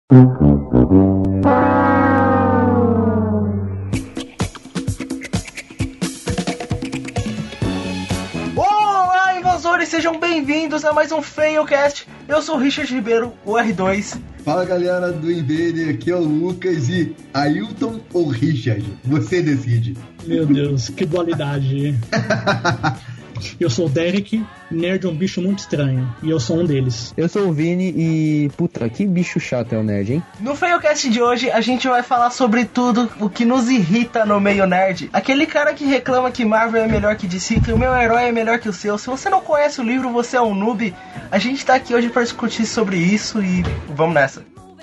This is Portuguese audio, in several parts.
Olá, invasores, sejam bem-vindos a mais um Failcast. Eu sou o Richard Ribeiro, o R2. Fala, galera do Invader, aqui é o Lucas e Ailton ou Richard? Você decide. Meu Deus, que dualidade. Eu sou o Derek, nerd é um bicho muito estranho, e eu sou um deles. Eu sou o Vini e... puta, que bicho chato é o nerd, hein? No Failcast de hoje, a gente vai falar sobre tudo o que nos irrita no meio nerd. Aquele cara que reclama que Marvel é melhor que DC, que o meu herói é melhor que o seu. Se você não conhece o livro, você é um noob. A gente tá aqui hoje pra discutir sobre isso e vamos nessa.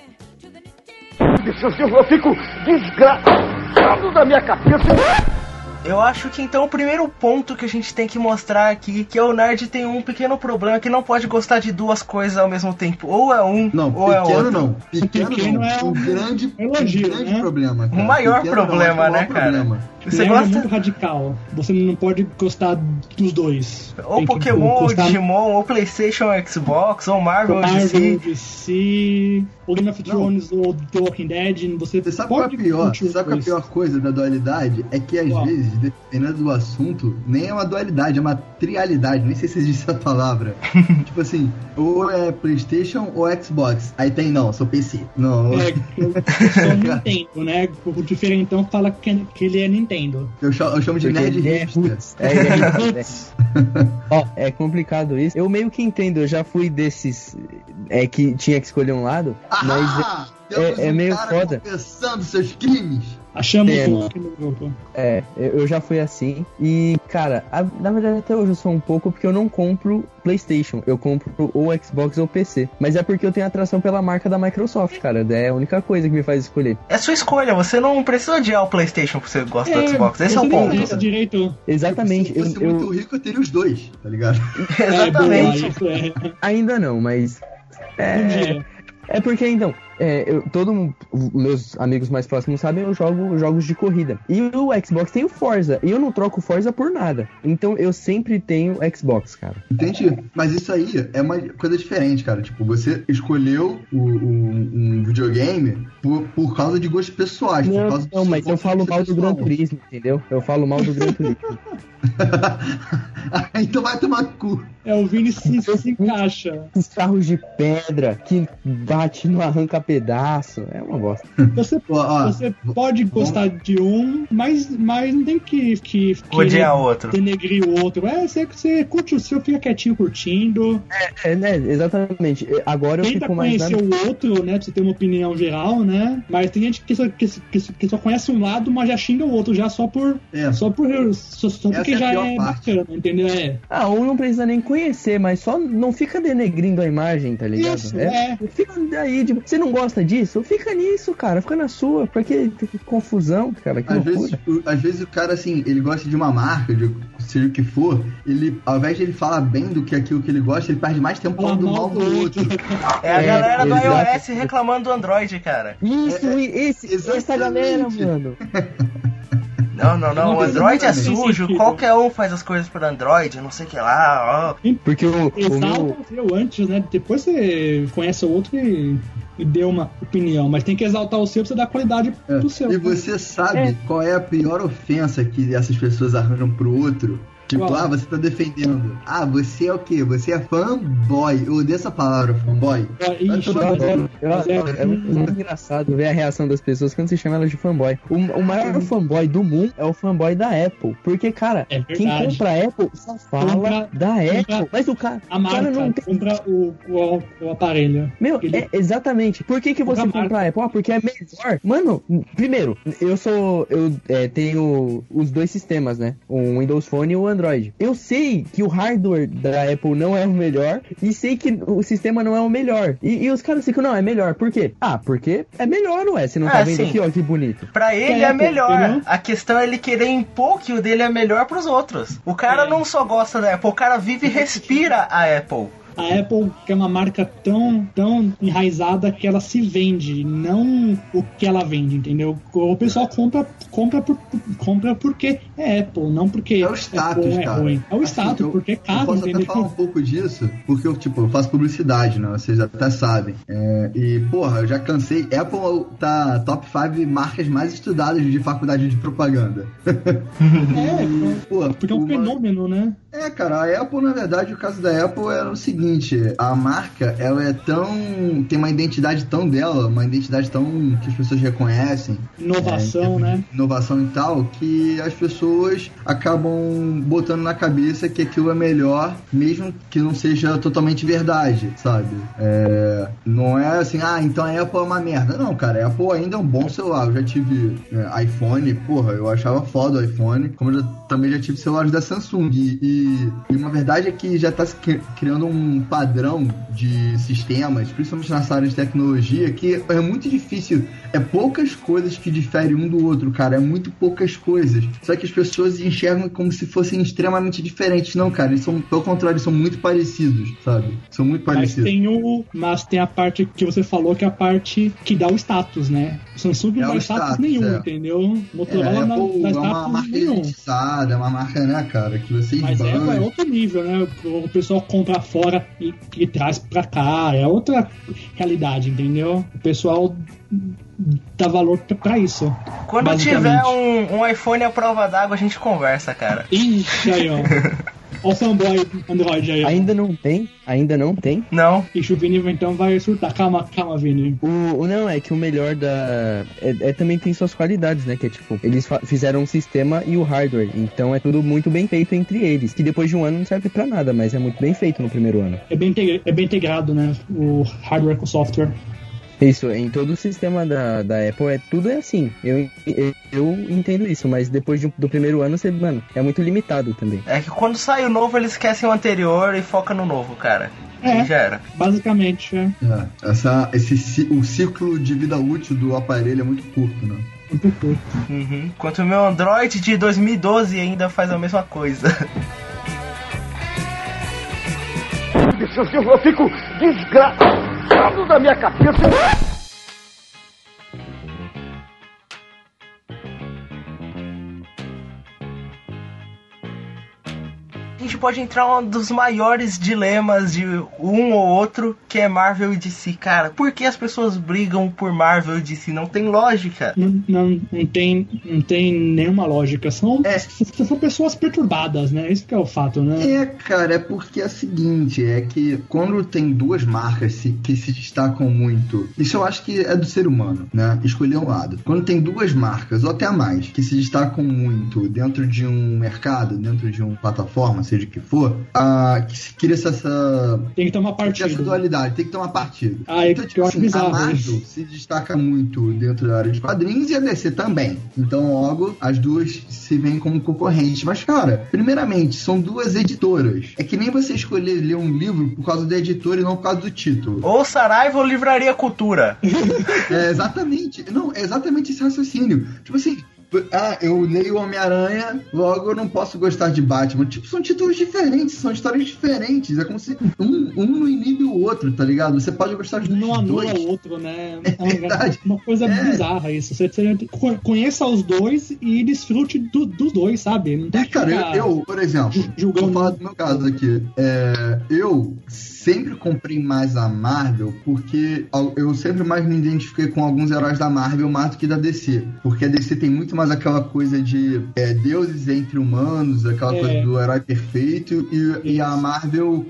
Eu fico desgraçado da minha cabeça. Eu acho que então o primeiro ponto que a gente tem que mostrar aqui, que o nerd tem um pequeno problema, que não pode gostar de duas coisas ao mesmo tempo. Ou é um, não, ou é outro. Pequeno não. É um grande né? problema, cara. O maior pequeno problema, não, né, cara? Problema. Você Nerd gosta? é muito radical. Você não pode gostar dos dois. Ou tem Pokémon, ou Digimon, ou Playstation, ou Xbox, ou Marvel, ou DC, ou Game of Thrones, ou The Walking Dead. Você sabe qual é a pior? Sabe qual é a pior coisa da dualidade? É que às vezes, dependendo do assunto, nem é uma dualidade, é uma trialidade. Nem sei se existe essa palavra. Tipo assim, ou é Playstation ou Xbox. Aí tem, não, sou PC. Não. Eu sou Nintendo, né? O diferentão fala que ele é Nintendo. Eu chamo de nerd hipster. Ó, é complicado isso. Eu meio que entendo, eu já fui desses que tinha que escolher um lado, mas é meio foda. Confessando seus crimes. Achamos um aqui no grupo. Eu já fui assim. E, cara, na verdade até hoje eu sou um pouco porque eu não compro PlayStation. Eu compro ou Xbox ou PC. Mas é porque eu tenho atração pela marca da Microsoft, cara. É a única coisa que me faz escolher. É sua escolha, você não precisa odiar o PlayStation porque você gosta do Xbox. Esse é o ponto. Esse direito. Exatamente. Se eu fosse muito rico, eu teria os dois, tá ligado? Exatamente. Ainda não, mas... Um dia. É porque, então, meus amigos mais próximos sabem, eu jogo jogos de corrida. E o Xbox tem o Forza, e eu não troco o Forza por nada. Então eu sempre tenho Xbox, cara. Entendi. Mas isso aí é uma coisa diferente, cara. Tipo, você escolheu um videogame por causa de gostos pessoais. Não, mas eu falo mal do Gran Turismo, entendeu? Eu falo mal do Gran Turismo. Então vai tomar cu. O Vini se encaixa. Os carros de pedra que bate no arranca-pedaço. É uma bosta. Você pode gostar de um, mas não tem que odiar o outro. Denegrir o outro. Você curte o seu, fica quietinho curtindo. Né? Exatamente. Agora eu fico mais... Tenta conhecer o outro, né? Pra você ter uma opinião geral, né? Mas tem gente que só conhece um lado, mas já xinga o outro, já só porque já é bacana, entendeu? Ou não precisa nem conhecer, mas só não fica denegrindo a imagem, tá ligado? Isso, Fica daí, tipo, você não gosta disso? Fica nisso, cara, fica na sua, porque confusão, cara, que loucura. Às vezes o cara, assim, ele gosta de uma marca, seja o que for, ele, ao invés de ele falar bem do que aquilo que ele gosta, ele perde mais tempo falando mal do outro. É a galera do iOS reclamando do Android, cara. Essa galera, mano. Não, o Android é sujo, qualquer um faz as coisas por Android, não sei o que lá, ó. Porque exalta o seu antes, né? Depois você conhece o outro e dê uma opinião, mas tem que exaltar o seu pra você dar qualidade pro seu. E você sabe qual é a pior ofensa que essas pessoas arranjam pro outro? Tipo, você tá defendendo. Você é o quê? Você é fanboy. Eu odeio essa palavra, fanboy. É muito engraçado ver a reação das pessoas quando se chama elas de fanboy. O maior fanboy do mundo é o fanboy da Apple. Porque, cara, quem compra a Apple só fala da Apple. Mas o cara não tem... compra o aparelho. Exatamente. Por que você compra a Apple? Porque é melhor. Mano, primeiro, eu tenho os dois sistemas, né? O Windows Phone e o Android. Eu sei que o hardware da Apple não é o melhor e sei que o sistema não é o melhor. E os caras ficam, não, é melhor. Por quê? Porque é melhor, ué. Você não tá vendo aqui, ó, que bonito. Pra ele é melhor. A questão é ele querer impor que o dele é melhor pros outros. O cara não só gosta da Apple, o cara vive e respira a Apple. A Apple é uma marca tão enraizada que ela se vende, não o que ela vende, entendeu? O pessoal compra porque é Apple, não porque é o status, Apple é ruim. É o status, porque é caro, eu posso entendeu? até falar um pouco disso, porque eu faço publicidade, né? Vocês até sabem. E, porra, eu já cansei. Apple tá top 5 marcas mais estudadas de faculdade de propaganda. Porque é um fenômeno, né? Cara, a Apple, na verdade, o caso da Apple é o seguinte, a marca, ela tem uma identidade tão dela, uma identidade tão que as pessoas reconhecem. Inovação, né? Inovação e tal, que as pessoas acabam botando na cabeça que aquilo é melhor, mesmo que não seja totalmente verdade, sabe? Não é assim, então a Apple é uma merda. Não, cara, a Apple ainda é um bom celular. Eu já tive iPhone, porra, eu achava foda o iPhone, como eu também já tive celulares da Samsung. E uma verdade é que já está se criando um padrão de sistemas, principalmente nessa área de tecnologia, que é muito difícil. É poucas coisas que diferem um do outro, cara. É muito poucas coisas. Só que as pessoas enxergam como se fossem extremamente diferentes. Não, cara, eles são, pelo contrário, são muito parecidos, sabe? São muito parecidos. Mas tem a parte que você falou, que é a parte que dá o status, né? O Samsung não dá status nenhum, entendeu? Motorola não dá status nenhum. É uma marca elitizada, é uma marca, né, cara, que vocês Mas é outro nível, né? O pessoal compra fora e traz pra cá. É outra realidade, entendeu? O pessoal dá valor pra isso. Quando tiver um iPhone à prova d'água, a gente conversa, cara. Ixi, aí, ó. Olha o fanboy Android aí, ó. Ainda não tem? Não. Ixi, o Vini então vai surtar. Calma, Vini. Não, é que o melhor também tem suas qualidades, né? Que é tipo, eles fizeram um sistema e o hardware. Então é tudo muito bem feito entre eles. Que depois de um ano não serve pra nada, mas é muito bem feito no primeiro ano. É bem integrado, né? O hardware com o software. Isso, em todo o sistema da Apple tudo é assim. Eu entendo isso, mas depois do primeiro ano, é muito limitado também. É que quando sai o novo, eles esquecem o anterior e focam no novo, cara. Já era. Basicamente, o ciclo de vida útil do aparelho é muito curto, né? Muito curto. Uhum. Enquanto o meu Android de 2012 ainda faz a mesma coisa. Eu fico desgraçado da minha cabeça. A gente pode entrar em um dos maiores dilemas de um ou outro, que é Marvel e DC. Cara, por que as pessoas brigam por Marvel e DC? Não tem lógica. Não tem nenhuma lógica. São pessoas perturbadas, né? Isso que é o fato, né? Cara, é porque é o seguinte, é que quando tem duas marcas que se destacam muito, isso eu acho que é do ser humano, né? Escolher um lado. Quando tem duas marcas, ou até mais, que se destacam muito dentro de um mercado, dentro de uma plataforma, seja o que for, que se cria essa... Tem que ter uma partida. Essa dualidade, tem que ter uma partida. Então, tipo assim, a Marvel se destaca muito dentro da área de quadrinhos e a DC também. Então, logo, as duas se veem como concorrentes. Mas, cara, primeiramente, são duas editoras. É que nem você escolher ler um livro por causa da editora e não por causa do título. Ou Saraiva ou Livraria Cultura. Exatamente. Não, é exatamente esse raciocínio. Tipo assim... eu leio Homem-Aranha, logo eu não posso gostar de Batman. Tipo, são títulos diferentes, são histórias diferentes. É como se um não inibe o outro, tá ligado? Você pode gostar de não anula o outro, né? É uma coisa bizarra isso. Você conheça os dois e desfrute dos dois, sabe? Não tem cara, eu, por exemplo, vou falar do meu caso aqui. Eu sempre comprei mais a Marvel porque eu sempre mais me identifiquei com alguns heróis da Marvel mais do que da DC. Porque a DC tem muito mais aquela coisa de deuses entre humanos, aquela coisa do herói perfeito, e a Marvel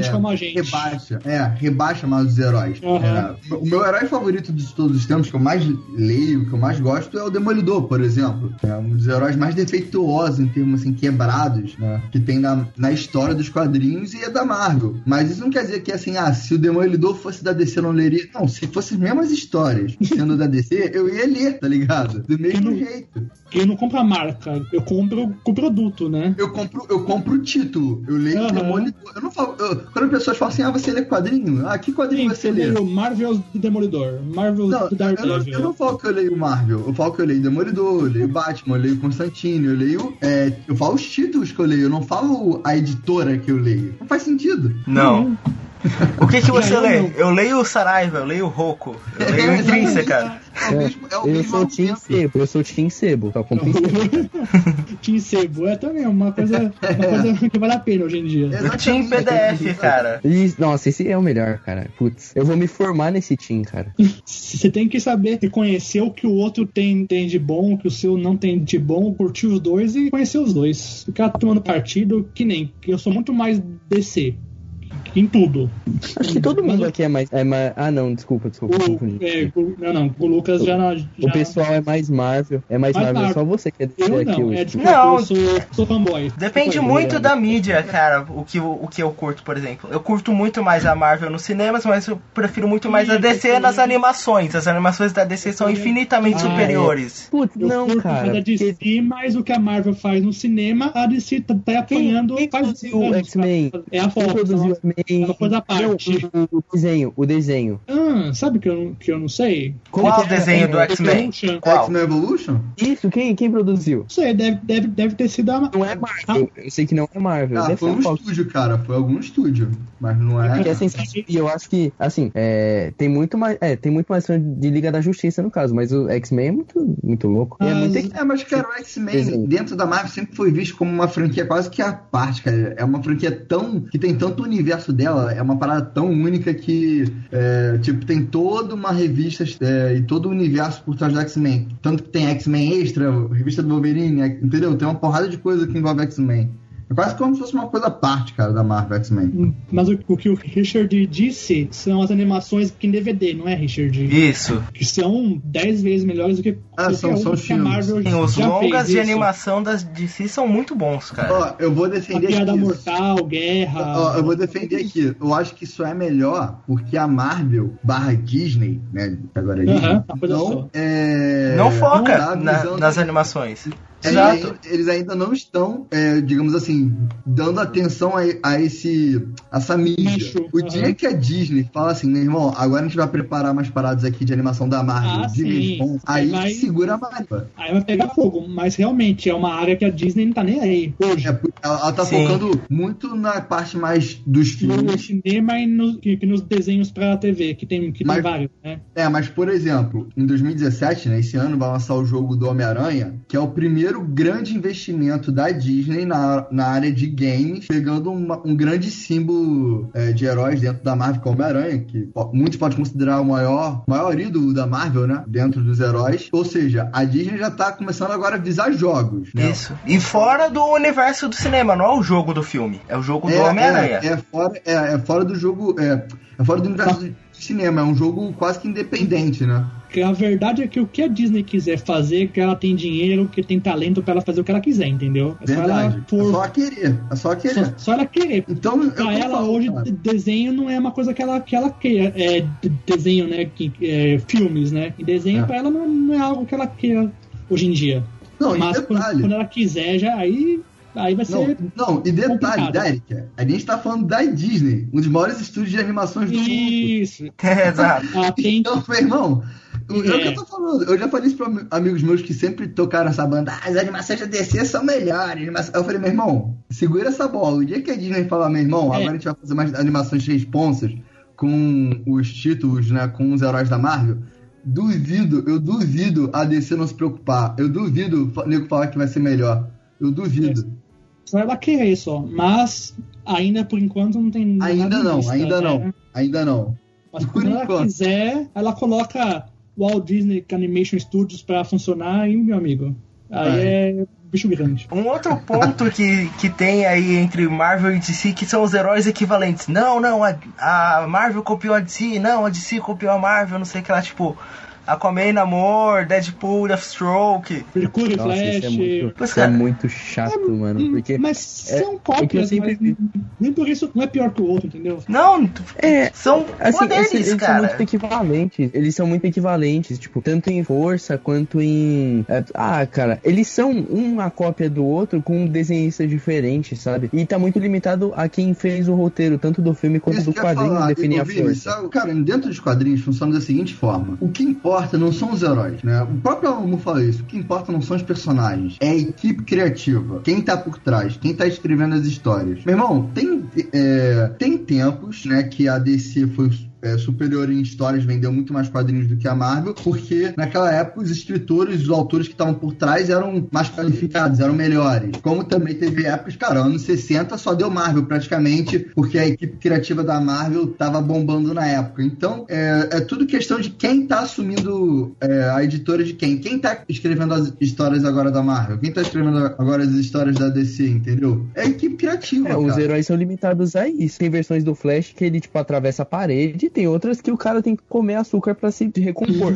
rebaixa mais os heróis. O meu herói favorito de todos os tempos, que eu mais leio, que eu mais gosto, é o Demolidor, por exemplo. É um dos heróis mais defeituosos em termos assim, quebrados, né, que tem na história dos quadrinhos, e é da Marvel. Mas isso não quer dizer que assim, se o Demolidor fosse da DC eu não leria. Não, se fosse as mesmas histórias sendo da DC, eu ia ler, tá ligado? Do mesmo jeito. Eu não compro a marca, eu compro o produto, né? Eu compro o título. Eu leio o Demolidor. Eu não falo. Quando as pessoas falam assim, você lê quadrinho? Que quadrinho você lê? Eu leio Marvel do Demolidor. Marvel do Daredevil. Eu não falo que eu leio Marvel. Eu falo que eu leio Demolidor, eu leio Batman, eu leio Constantine, eu leio. Eu falo os títulos que eu leio, eu não falo a editora que eu leio. Não faz sentido. Não. O que você lê? Eu leio o Saraiva, eu leio o Roku, eu leio o Intrínseca. Eu sou Team Sebo, só compro em sebo. Team Sebo é também uma coisa que vale a pena hoje em dia. Eu tinha em PDF, cara. Nossa, esse é o melhor, cara. Putz, eu vou me formar nesse team, cara. Você tem que saber reconhecer o que o outro tem de bom, o que o seu não tem de bom, curtir os dois e conhecer os dois. Ficar tomando partido, que eu sou muito mais DC. Em tudo. Acho que todo mundo aqui é mais. Ah, não, desculpa. O Lucas já. O pessoal é mais Marvel. É mais Marvel. Só você que é DC aqui hoje. Eu sou fanboy. Depende muito da mídia, cara. O que eu curto, por exemplo. Eu curto muito mais a Marvel nos cinemas, mas eu prefiro muito mais a DC nas animações. As animações da DC são infinitamente superiores. Putz, não, cara. A DC, mas o que a Marvel faz no cinema, a DC tá apanhando. Quem produziu o X-Men? É a Fox. É uma coisa à parte. O desenho. Sabe que eu não sei? Qual o desenho do X-Men? X-Men Evolution? Isso, quem produziu? Não sei, deve ter sido a... Não é Marvel. Eu sei que não é Marvel. Foi um estúdio, cara. Foi algum estúdio. Mas não é... Porque é sensacional. E eu acho que, assim, tem muito mais de Liga da Justiça no caso, mas o X-Men é muito louco. Mas, cara, o X-Men dentro da Marvel sempre foi visto como uma franquia quase que à parte, cara. É uma franquia que tem tanto universo dela, é uma parada tão única que tem toda uma revista e todo o universo por trás do X-Men. Tanto que tem X-Men Extra, revista do Wolverine, entendeu? Tem uma porrada de coisa que envolve X-Men. É quase como se fosse uma coisa à parte, cara, da Marvel X-Men. Mas o que o Richard disse são as animações que em DVD, não é, Richard? Isso. Que são 10 vezes melhores do que são que a Marvel já os longas de fez animação das DC são muito bons, cara. Ó, eu vou defender aqui. Piada Mortal, Guerra... Ó, eu vou defender aqui. Eu acho que isso é melhor porque a Marvel / Disney, né, agora não foca nas animações. Exato. Eles ainda não estão, digamos assim, dando atenção a essa mídia. O dia que a Disney fala assim, meu irmão, agora a gente vai preparar umas paradas aqui de animação da Marvel, aí segura a Marvel. Aí vai pegar fogo, mas realmente é uma área que a Disney não tá nem aí hoje. Ela tá focando muito na parte mais dos filmes. No cinema e nos desenhos pra TV, que tem vários, né? Mas por exemplo, em 2017, né, esse ano vai lançar o jogo do Homem-Aranha, que é o primeiro grande investimento da Disney na área de games, pegando um grande símbolo de heróis dentro da Marvel, como Homem-Aranha, que muitos podem considerar o maior ídolo da Marvel, né? Dentro dos heróis. Ou seja, a Disney já tá começando agora a visar jogos. Né? Isso. E fora do universo do cinema, não é o jogo do filme, é o jogo do Homem-Aranha. É fora do jogo, é fora do universo do cinema, é um jogo quase que independente, né? A verdade é que o que a Disney quiser fazer, que ela tem dinheiro, que tem talento pra ela fazer o que ela quiser, entendeu? Verdade. É só querer. Só ela querer. Então, pra ela, hoje, desenho não é uma coisa que ela queira. Desenho, né? Filmes, né? E desenho pra ela não é algo que ela queira hoje em dia. Não, mas quando ela quiser, já aí vai ser. Não, e detalhe, Derek, a gente tá falando da Disney, um dos maiores estúdios de animações do mundo. Isso. Exato. Então, meu irmão, é o que eu tô falando. Eu já falei isso pra amigos meus que sempre tocaram essa banda. As animações da DC são melhores. Eu falei, meu irmão, segura essa bola. O dia que a Disney falar, meu irmão, agora a gente vai fazer mais animações responsas com os títulos, né, com os heróis da Marvel. Eu duvido a DC não se preocupar. Eu duvido o nego falar que vai ser melhor. Eu duvido. Só ela querer só. Mas ainda por enquanto não tem nada. Ainda não. Mas quando ela quiser, ela coloca o Walt Disney Animation Studios pra funcionar e, meu amigo, aí é bicho grande. Um outro ponto que tem aí entre Marvel e DC, que são os heróis equivalentes. Não, a Marvel copiou a DC, não, a DC copiou a Marvel, não sei o que lá, tipo... Aquaman, Namor, Deadpool, Deathstroke, Mercúrio, Flash. Isso é muito chato, mano. Porque mas são cópias, mas nem por isso não é pior que o outro, entendeu? Não, são poderes, eles cara. São muito equivalentes. Eles são muito equivalentes, tipo, tanto em força quanto em... cara, eles são uma cópia do outro com desenhistas diferentes, sabe? E tá muito limitado a quem fez o roteiro, tanto do filme quanto do quadrinho, definir a força. Cara, dentro dos quadrinhos funciona da seguinte forma. O que importa importa não são os heróis, né? O próprio Alan fala isso. O que importa não são os personagens, é a equipe criativa. Quem tá por trás, quem tá escrevendo as histórias. Meu irmão, tem tempos, né, que a DC foi superior em histórias, vendeu muito mais quadrinhos do que a Marvel, porque naquela época os escritores, os autores que estavam por trás eram mais qualificados, eram melhores. Como também teve épocas, cara, anos 60 só deu Marvel praticamente, porque a equipe criativa da Marvel tava bombando na época. Então, é tudo questão de quem tá assumindo a editora de quem. Quem tá escrevendo as histórias agora da Marvel? Quem tá escrevendo agora as histórias da DC, entendeu? É a equipe criativa, cara. Os heróis são limitados a isso. Tem versões do Flash que ele, tipo, atravessa a parede, tem outras que o cara tem que comer açúcar pra se recompor.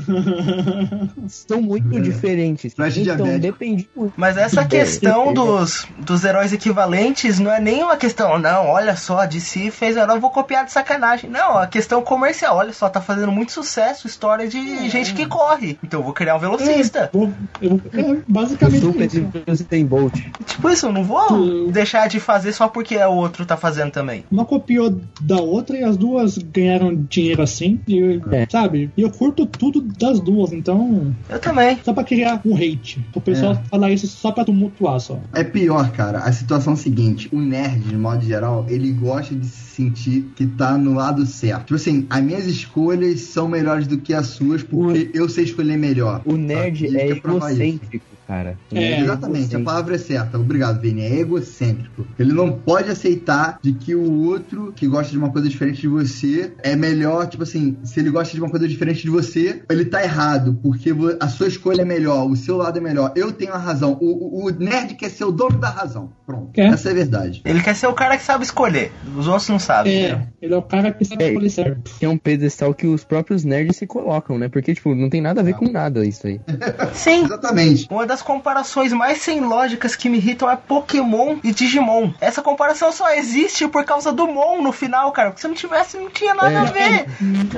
São muito diferentes. Flash então diabético. depende muito. Mas essa questão dos heróis equivalentes não é nem uma questão, não, olha só, a DC fez herói, eu vou copiar de sacanagem. Não, a questão comercial, olha só, tá fazendo muito sucesso, história de gente que corre. Então eu vou criar um velocista. Basicamente Super isso. tem Bolt. Tipo isso, eu não vou deixar de fazer só porque o outro tá fazendo também. Uma copiou da outra e as duas ganharam dinheiro assim, sabe? E eu curto tudo das duas, então... Eu também. Só pra criar um hate. O pessoal falar isso só pra tumultuar, só. É pior, cara. A situação é a seguinte. O nerd, de modo geral, ele gosta de se sentir que tá no lado certo. Tipo assim, as minhas escolhas são melhores do que as suas porque eu sei escolher melhor. O nerd é egocêntrico, cara. Exatamente, a palavra é certa. Obrigado, Vini. É egocêntrico. Ele não pode aceitar de que o outro que gosta de uma coisa diferente de você é melhor. Tipo assim, se ele gosta de uma coisa diferente de você, ele tá errado, porque a sua escolha é melhor, o seu lado é melhor. Eu tenho a razão. O nerd quer ser o dono da razão. Pronto. Essa é a verdade. Ele quer ser o cara que sabe escolher. Os outros não sabem. Né? Ele é o cara que sabe escolher certo. É um pedestal que os próprios nerds se colocam, né? Porque, tipo, não tem nada a ver com nada isso aí. Sim. Exatamente. Uma das comparações mais sem lógicas que me irritam é Pokémon e Digimon. Essa comparação só existe por causa do Mon no final, cara. Porque se não tivesse, não tinha nada a ver.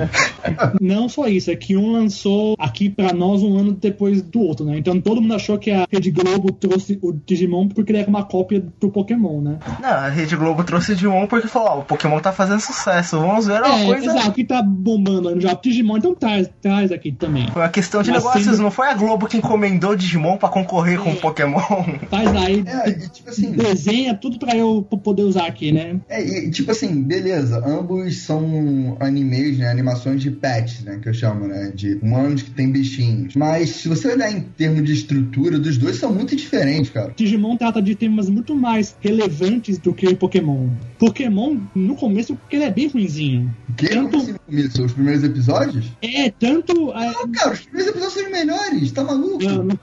Não só isso, é que um lançou aqui pra nós um ano depois do outro, né? Então todo mundo achou que a Rede Globo trouxe o Digimon porque ele era uma cópia do Pokémon, né? Não, a Rede Globo trouxe o Digimon porque falou, o Pokémon tá fazendo sucesso, vamos ver uma coisa... Exato, que tá bombando já o Digimon, então traz aqui também. Foi uma questão de negócios, não foi a Globo que encomendou o Digimon pra concorrer com o Pokémon. Faz aí, tipo assim, desenha tudo pra eu poder usar aqui, né? E tipo assim, beleza, ambos são animes, né, animações de pets, né, que eu chamo, né, de humanos que tem bichinhos. Mas se você olhar em termos de estrutura, dos dois são muito diferentes, cara. Digimon trata de temas muito mais relevantes do que o Pokémon. Pokémon, no começo, porque ele é bem ruinzinho. O que? Tanto... Como assim no começo? Os primeiros episódios? Tanto... Não, cara, os primeiros episódios são os melhores, tá maluco? Não.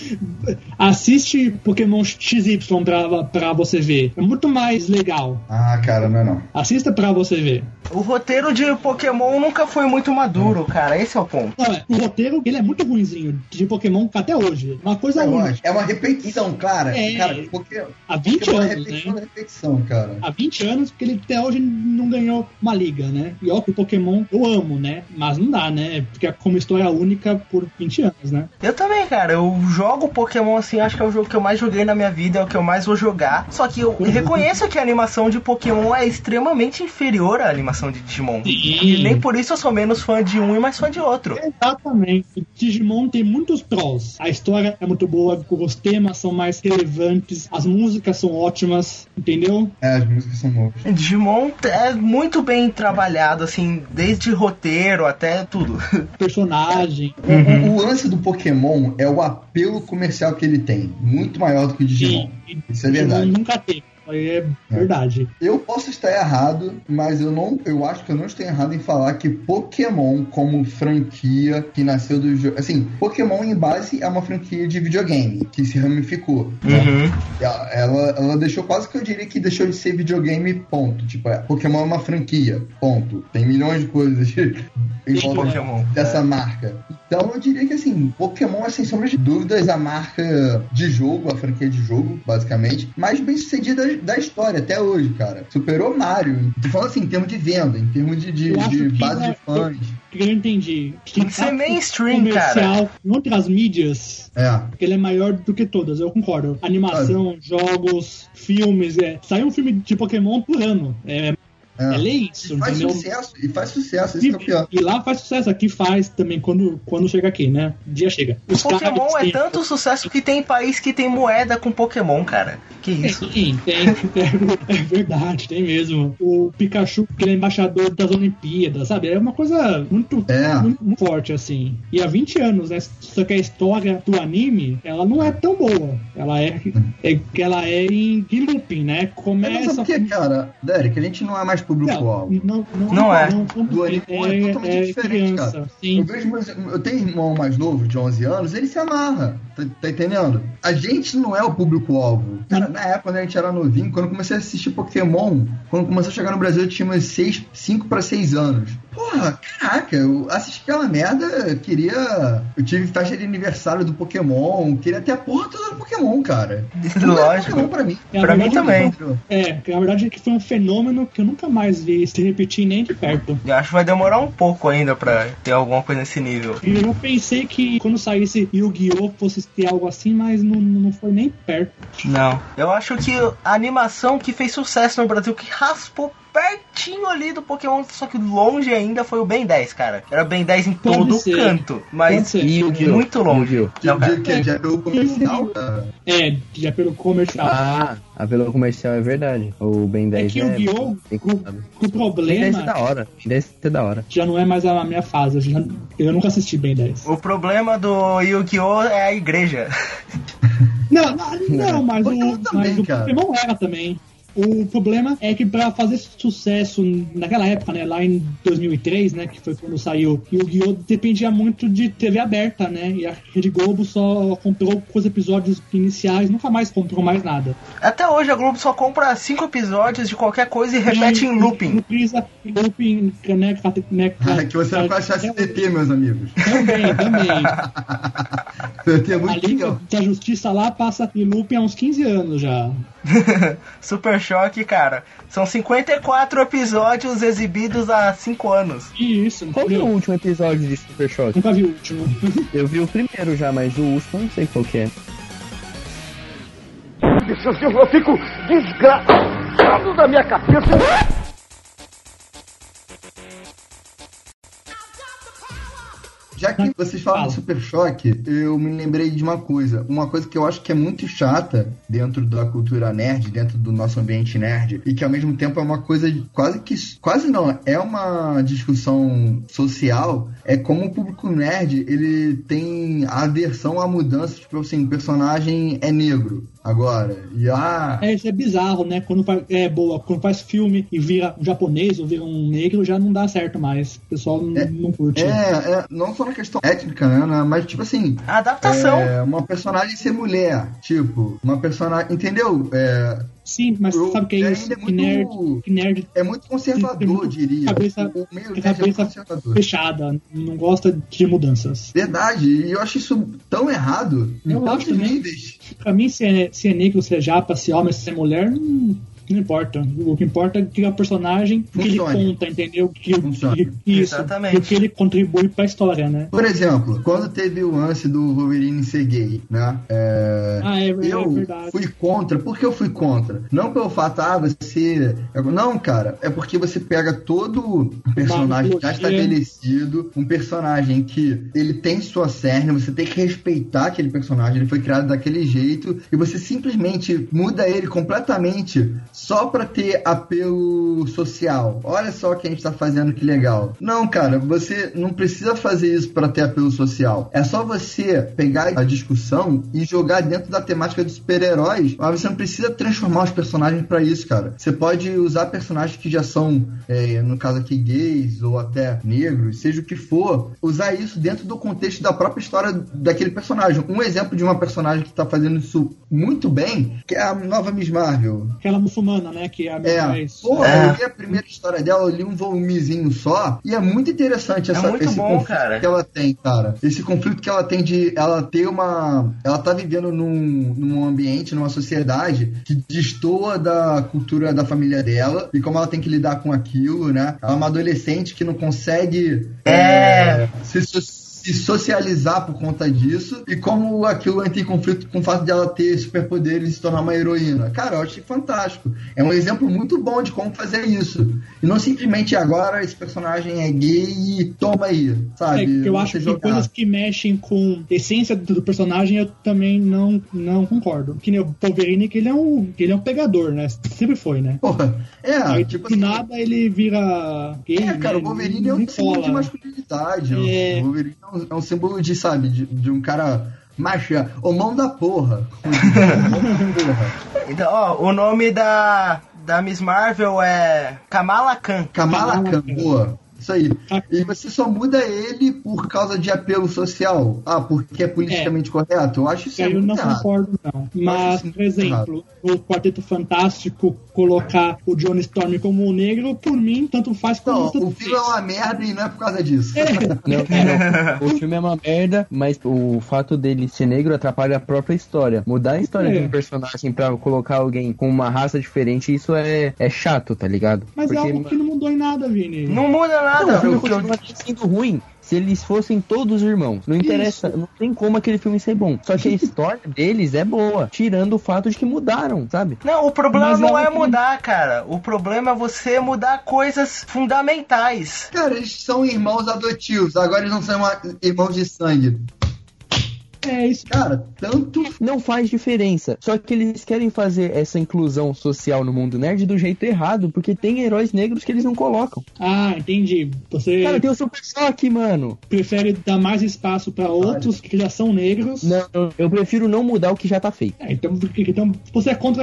Assiste Pokémon XY pra você ver. É muito mais legal. Ah, cara, não. Assista pra você ver. O roteiro de Pokémon nunca foi muito maduro, cara. Esse é o ponto. O roteiro, ele é muito ruinzinho de Pokémon até hoje. Uma coisa única. É uma repetição, cara. Cara, há 20 Pokémon anos, é repetição né? da repetição, cara. Há 20 anos, porque ele até hoje não ganhou uma liga, né? E ó, que o Pokémon eu amo, né? Mas não dá, né? Porque é como história única por 20 anos, né? Eu também, cara. Eu jogo Pokémon, assim, acho que é o jogo que eu mais joguei na minha vida, é o que eu mais vou jogar. Só que eu reconheço que a animação de Pokémon é extremamente inferior à animação de Digimon. Sim. E nem por isso eu sou menos fã de um e mais fã de outro. Exatamente. Digimon tem muitos prós. A história é muito boa, os temas são mais relevantes, as músicas são ótimas, entendeu? As músicas são boas. Digimon é muito bem trabalhado, assim, desde roteiro até tudo. Personagem. O lance do Pokémon é o apelo comercial que ele tem, muito maior do que o Digimon. Sim. Isso é verdade. Digimon nunca teve. É verdade. Eu posso estar errado, mas eu acho que eu não estou errado em falar que Pokémon, como franquia que nasceu do jogo... Assim, Pokémon em base é uma franquia de videogame que se ramificou. Né? Ela deixou quase que eu diria que deixou de ser videogame, ponto. Tipo, Pokémon é uma franquia, ponto. Tem milhões de coisas em volta dessa marca. Então eu diria que assim, Pokémon é sem sombra de dúvidas a marca de jogo, a franquia de jogo, basicamente, mais bem sucedida da história até hoje, cara. Superou Mario. Tô falando assim, em termos de venda, em termos de base de fãs. Que eu entendi. Tem que ser mainstream, cara. Em outras mídias, porque ele é maior do que todas, eu concordo. Animação, jogos, filmes, Sai um filme de Pokémon por ano. É isso. E faz sucesso, isso que é o pior. E lá faz sucesso, aqui faz também quando chega aqui, né? O dia chega. O Pokémon é tanto sucesso que tem país que tem moeda com Pokémon, cara. Que isso? Tem. É verdade, tem mesmo. O Pikachu, que ele é embaixador das Olimpíadas, sabe? É uma coisa muito forte, assim. E há 20 anos, né? Só que a história do anime, ela não é tão boa. Ela é em looping, né? Começa... Mas sabe o que, cara? Derek, a gente não é mais público-alvo. Não é. Do anime é totalmente diferente, criança, cara. Sim. Eu tenho um irmão mais novo, de 11 anos, ele se amarra. Tá entendendo? A gente não é o público-alvo. Cara, na época, quando a gente era novinho, quando eu comecei a assistir Pokémon, quando começou a chegar no Brasil, eu tinha umas 5 para 6 anos. Porra, caraca, eu assisti aquela merda, eu tive festa de aniversário do Pokémon, queria ter a porra toda do Pokémon, cara. Lógico. Pokémon pra mim. Pra mim também. Na verdade é que foi um fenômeno que eu nunca mais vi se repetir nem de perto. Eu acho que vai demorar um pouco ainda pra ter alguma coisa nesse nível. E eu pensei que quando saísse Yu-Gi-Oh! Fosse ter algo assim, mas não foi nem perto. Não. Eu acho que a animação que fez sucesso no Brasil, que raspou pertinho ali do Pokémon, só que longe ainda, foi o Ben 10, cara. Era Ben 10 em todo canto, mas muito longe. Já pelo comercial, cara? Já pelo comercial. Pelo comercial é verdade. O Ben 10 é que o Yu-Gi-Oh! O problema... Ben 10 é da hora. Ben 10 é da hora. Já não é mais a minha fase. Eu nunca assisti Ben 10. O problema do Yu-Gi-Oh! É a igreja. Não, mas o Pokémon era também. O problema é que pra fazer sucesso naquela época, né, lá em 2003, né, que foi quando saiu Yu-Gi-Oh!, dependia muito de TV aberta, né, e a Rede Globo só comprou os episódios iniciais, nunca mais comprou mais nada. Até hoje a Globo só compra 5 episódios de qualquer coisa e repete em looping. Looping, né, que você não vai achar SBT, meus amigos. Também. SBT é muito legal. A Justiça lá passa em looping há uns 15 anos já. Super Choque, cara. São 54 episódios exibidos há 5 anos. Isso. Qual que é o último episódio de Super Choque? Nunca vi o último. Eu vi o primeiro já, mas o último eu não sei qual que é. Eu fico desgraçado da minha cabeça. Já que vocês falam de Super Choque, eu me lembrei de uma coisa que eu acho que é muito chata dentro da cultura nerd, dentro do nosso ambiente nerd, e que ao mesmo tempo é uma coisa é uma discussão social, é como o público nerd, ele tem a aversão à mudança, tipo assim, o personagem é negro agora, isso é bizarro, né? Quando faz filme e vira um japonês ou vira um negro, já não dá certo mais. O pessoal não curte. Não só na questão étnica, né? Mas tipo assim... A adaptação. Uma personagem ser mulher, tipo, uma personagem... Entendeu? Sim, mas sabe o que é isso? Que nerd é muito conservador, diria. Cabeça fechada, não gosta de mudanças. Verdade, e eu acho isso tão errado. Eu acho também. Pra mim, se é negro, se é japa, se é homem, se é mulher, não importa. O que importa é que a personagem que ele conta, entendeu? Isso. Exatamente. O que ele contribui pra história, né? Por exemplo, quando teve o lance do Wolverine ser gay, né? Eu fui contra. Por que eu fui contra? Não pelo fato, você... Não, cara. É porque você pega todo um personagem já estabelecido, um personagem que ele tem sua cerne, você tem que respeitar aquele personagem, ele foi criado daquele jeito, e você simplesmente muda ele completamente só pra ter apelo social. Olha só o que a gente tá fazendo, que legal. Não, cara, você não precisa fazer isso pra ter apelo social. É só você pegar a discussão e jogar dentro da temática dos super-heróis, mas você não precisa transformar os personagens pra isso, cara. Você pode usar personagens que já são, no caso aqui, gays ou até negros, seja o que for, usar isso dentro do contexto da própria história daquele personagem. Um exemplo de uma personagem que tá fazendo isso muito bem, que é a nova Miss Marvel. Aquela muçulmana, né? Que é a mais... eu li a primeira história dela, eu li um volumezinho só, e é muito interessante esse conflito que ela tem, cara. Esse conflito que ela tem de ela ter uma... Ela tá vivendo num ambiente, numa sociedade que destoa da cultura da família dela, e como ela tem que lidar com aquilo, né? Ela é uma adolescente que não consegue se socializar por conta disso e como aquilo entra em conflito com o fato de ela ter superpoderes e se tornar uma heroína. Cara, eu achei fantástico. É um exemplo muito bom de como fazer isso. E não simplesmente agora esse personagem é gay e toma aí, sabe? Eu acho que coisas que mexem com a essência do personagem eu também não concordo. Que nem o Wolverine, que ele é um pegador, né? Sempre foi, né? Porra, aí, tipo do assim, nada ele vira gay, cara, né? o Wolverine é um símbolo de masculinidade. O Wolverine é um símbolo de, sabe, de um cara macho, o mão da porra. Então, ó, o nome da Miss Marvel é Kamala Khan. Kamala Khan, boa. Isso aí. E você só muda ele por causa de apelo social. Porque é politicamente correto. Eu acho isso eu muito não errado. concordo, não. Mas, por exemplo, o Quarteto Fantástico colocar o Johnny Storm como um negro, por mim, tanto faz como Não, tanto o filme é uma merda e não é por causa disso. Não. O filme é uma merda, mas o fato dele ser negro atrapalha a própria história. Mudar a história de um personagem pra colocar alguém com uma raça diferente, isso é chato, tá ligado? Mas é algo que não mudou em nada, Vini. Não muda nada. Não, o filme continua sendo ruim se eles fossem todos irmãos. Não interessa, não tem como aquele filme ser bom. Só que a história deles é boa, tirando o fato de que mudaram, sabe? Não, o problema não é mudar, cara. O problema é você mudar coisas fundamentais. Cara, eles são irmãos adotivos, agora eles não são irmãos de sangue. É isso. Cara, tanto... Não faz diferença. Só que eles querem fazer essa inclusão social no mundo nerd do jeito errado, porque tem heróis negros que eles não colocam. Ah, entendi. Você Cara, tem o Super Choque, mano. prefere dar mais espaço pra outros que já são negros. Não, eu prefiro não mudar o que já tá feito. Então você é contra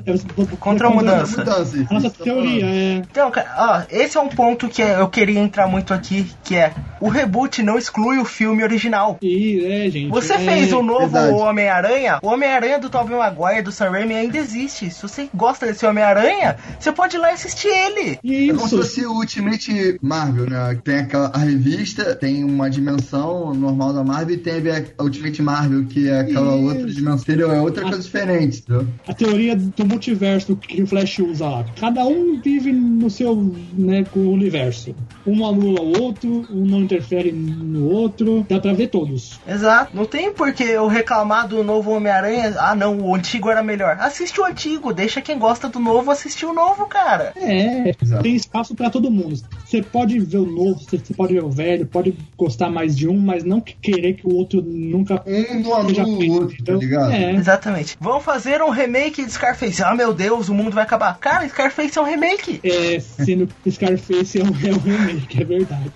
a mudança. A nossa teoria é... Então, cara, esse é um ponto que eu queria entrar muito aqui, que é o reboot não exclui o filme original. Gente. Você fez o novo verdade. Homem-Aranha, o Homem-Aranha do Tobey Maguire, do Sam Raimi ainda existe. Se você gosta desse Homem-Aranha, você pode ir lá e assistir ele. É como se fosse o Ultimate Marvel, né? Tem a revista, tem uma dimensão normal da Marvel e tem a Ultimate Marvel, que é aquela outra dimensão, entendeu? É outra coisa diferente, entendeu? A teoria do multiverso que o Flash usa lá. Cada um vive no seu, né, com o universo. Um anula o outro, um não interfere no outro. Dá pra ver todos. Exato. Não tem por que eu reclamar do novo Homem-Aranha. Ah, não, o antigo era melhor. Assiste o antigo, deixa quem gosta do novo assistir o novo, cara. Exato. Tem espaço pra todo mundo. Você pode ver o novo, você pode ver o velho, pode gostar mais de um, mas não querer que o outro nunca não anula o outro, tá ligado? Exatamente. Vão fazer um remake de Scarface. Ah, meu Deus, o mundo vai acabar. Cara, Scarface é um remake. Sendo que Scarface é um remake, é verdade.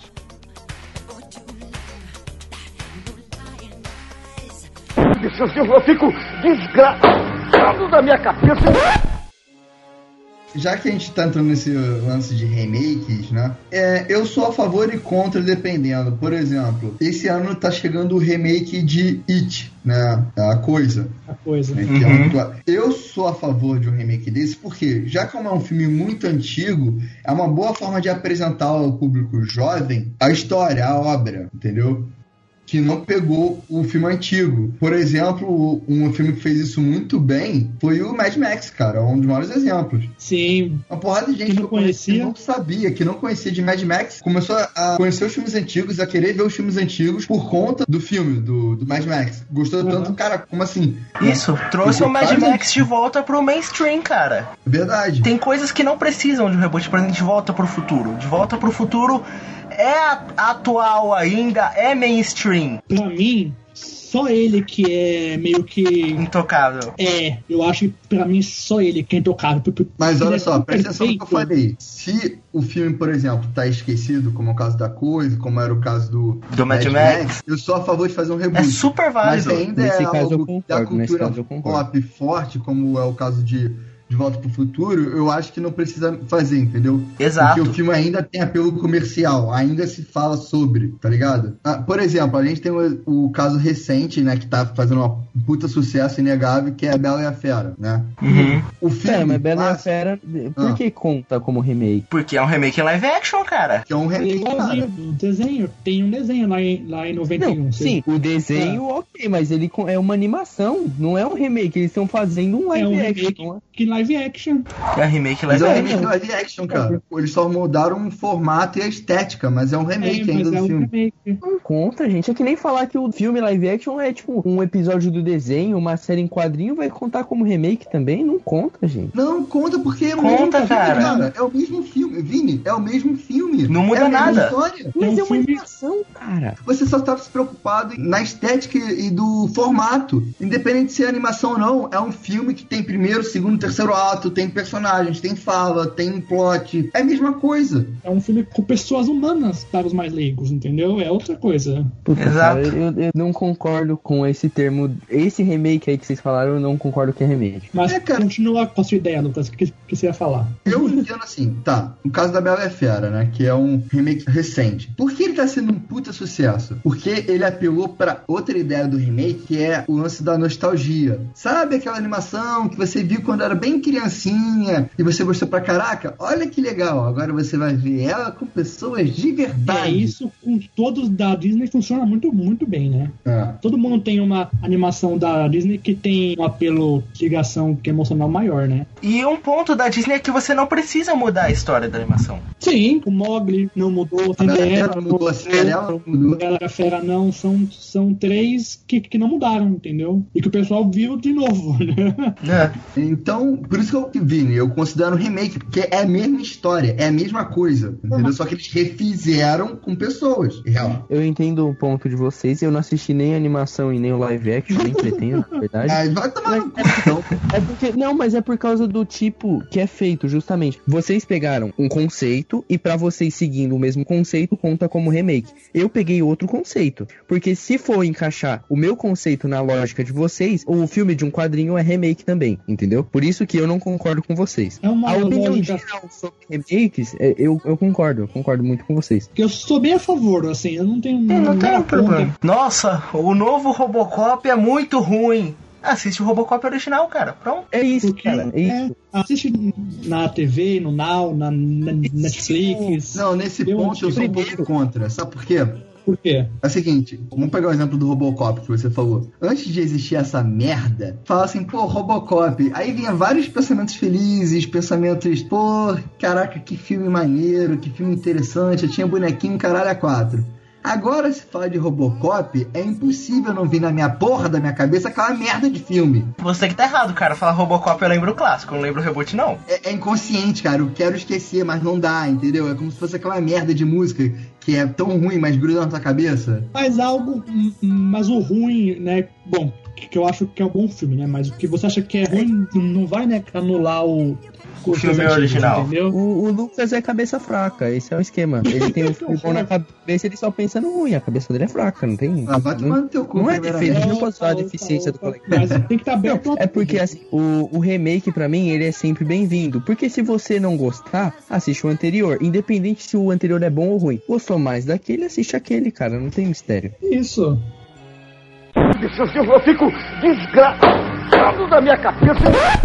Eu fico desgraçado da minha cabeça. Já que a gente tá entrando nesse lance de remakes, né? Eu sou a favor e contra, dependendo. Por exemplo, esse ano tá chegando o remake de It, né? A Coisa. Né? Eu sou a favor de um remake desse, porque já que é um filme muito antigo, é uma boa forma de apresentar ao público jovem a história, a obra, entendeu? Que não pegou o filme antigo. Por exemplo, um filme que fez isso muito bem foi o Mad Max, cara. Um dos maiores exemplos. Sim. Uma porrada de gente que não conhecia, que não sabia, que não conhecia de Mad Max, começou a conhecer os filmes antigos, a querer ver os filmes antigos por conta do filme, do Mad Max. Gostou tanto, cara, como assim? Isso, trouxe o Mad Max de volta pro mainstream, cara. Verdade. Tem coisas que não precisam de um reboot, por exemplo, De Volta pro Futuro. De Volta pro Futuro é atual ainda, é mainstream. Pra mim, só ele que é meio que... intocável. Eu acho que pra mim só ele que é intocável. Mas olha só, presta atenção no que eu falei. Se o filme, por exemplo, tá esquecido, como é o caso da Coisa, como era o caso do Mad Max, eu sou a favor de fazer um reboot. É super válido. Mas ainda Nesse é caso algo da cultura pop forte, como é o caso de Volta pro Futuro, eu acho que não precisa fazer, entendeu? Exato. Porque o filme ainda tem apelo comercial, ainda se fala sobre, tá ligado? Por exemplo, a gente tem o caso recente, né, que tá fazendo um puta sucesso inegável, que é a Bela e a Fera, né? Uhum. O filme... mas Bela e a Fera, por que conta como remake? Porque é um remake em live action, cara. Que é um remake, cara. O desenho, tem um desenho lá em 91. Não, sim, o desenho, ok, mas ele é uma animação, não é um remake, eles estão fazendo um live action. Que live live action. É a remake Mas live é um action. remake live action, cara. Eles só mudaram o formato e a estética, mas é um remake ainda do filme. Remake. Não conta, gente. É que nem falar que o filme live action é tipo um episódio do desenho, uma série em quadrinho, vai contar como remake também? Não conta, gente. Não, conta porque é o Conta, mesmo filme, cara. É o mesmo filme, Vini. É o mesmo filme. Não muda é a mesma nada. história. Mas um é uma filme- animação, cara. Você só estava se preocupado na estética e do formato. Independente de ser animação ou não, é um filme que tem primeiro, segundo, terceiro ato, tem personagens, tem fala, tem plot. É a mesma coisa. É um filme com pessoas humanas para os mais leigos, entendeu? É outra coisa. Puta, Exato. cara, eu não concordo com esse termo. Esse remake aí que vocês falaram, eu não concordo que é remake. Mas É, cara. continua com a sua ideia, Lucas, o que você ia falar? Eu entendo assim, tá, no caso da Bela e a Fera, né, que é um remake recente. Por que ele tá sendo um puta sucesso? Porque ele apelou pra outra ideia do remake, que é o lance da nostalgia. Sabe aquela animação que você viu quando era bem criancinha e você gostou pra caraca? Olha que legal, agora você vai ver ela com pessoas de E verdade. isso, com todos da Disney, funciona muito, muito bem, né? É. Todo mundo tem uma animação da Disney que tem um apelo de ligação que é emocional maior, né? E um ponto da Disney é que você não precisa mudar a história da animação. Sim, o Mogli não mudou, A Bela e a Cinderela Fera não mudou, a Cinderela não mudou. Bela e a Fera não, são três que não mudaram, entendeu? E que o pessoal viu de novo, né? Então, por isso que eu, Vini, eu considero um remake, porque é a mesma história, é a mesma coisa, entendeu? Só que eles refizeram com pessoas. Real. Eu entendo o ponto de vocês, eu não assisti nem a animação e nem o live action, nem pretendo, na verdade. Ai, vai tomar no cu, então. É porque, não, mas é por causa do tipo que é feito, justamente. Vocês pegaram um conceito e pra vocês seguindo o mesmo conceito, conta como remake. Eu peguei outro conceito, porque se for encaixar o meu conceito na lógica de vocês, o filme de um quadrinho é remake também, entendeu? Por isso que eu não concordo com vocês. É uma A opinião lógica geral sobre remakes, eu concordo muito com vocês. que eu sou bem a favor, assim, eu não tenho Não tem nada problema. contra. Nossa, o novo Robocop é muito ruim. Assiste o Robocop original, cara. Pronto. É isso, Porque cara, é isso. assiste na TV, no Now, na Netflix. Não, nesse Eu ponto eu sou um primeiro- pouco contra. Sabe por quê? Por quê? É o seguinte, vamos pegar o exemplo do Robocop que você falou. Antes de existir essa merda, fala assim, pô, Robocop. Aí vinha vários pensamentos felizes, pensamentos, pô, caraca, que filme maneiro, que filme interessante, eu tinha bonequinho, caralho, a 4. Agora, se fala de Robocop, é impossível não vir na minha porra da minha cabeça aquela merda de filme. Você que tá errado, cara. Falar Robocop eu lembro o clássico, eu não lembro o reboot, não. É inconsciente, cara. Eu quero esquecer, mas não dá, entendeu? É como se fosse aquela merda de música que é tão ruim, mas gruda na tua cabeça. Mas o ruim, né? Bom, que eu acho que é um bom filme, né? Mas o que você acha que é ruim não vai, né, anular o filme original. entendeu? O Lucas é cabeça fraca, esse é o esquema. Ele tem o filme bom na cabeça, ele só pensa no ruim, a cabeça dele é fraca, não tem... Ah, vai tomar no teu cu, Não é primeiramente. defeito, não posso falar a deficiência do colega. Mas tem que estar bem. É porque assim, o remake pra mim ele é sempre bem-vindo, porque se você não gostar, assiste o anterior, independente se o anterior é bom ou ruim. Gostou mais daquele, assiste aquele, cara, não tem mistério. Isso. Eu fico desgraçado da minha cabeça.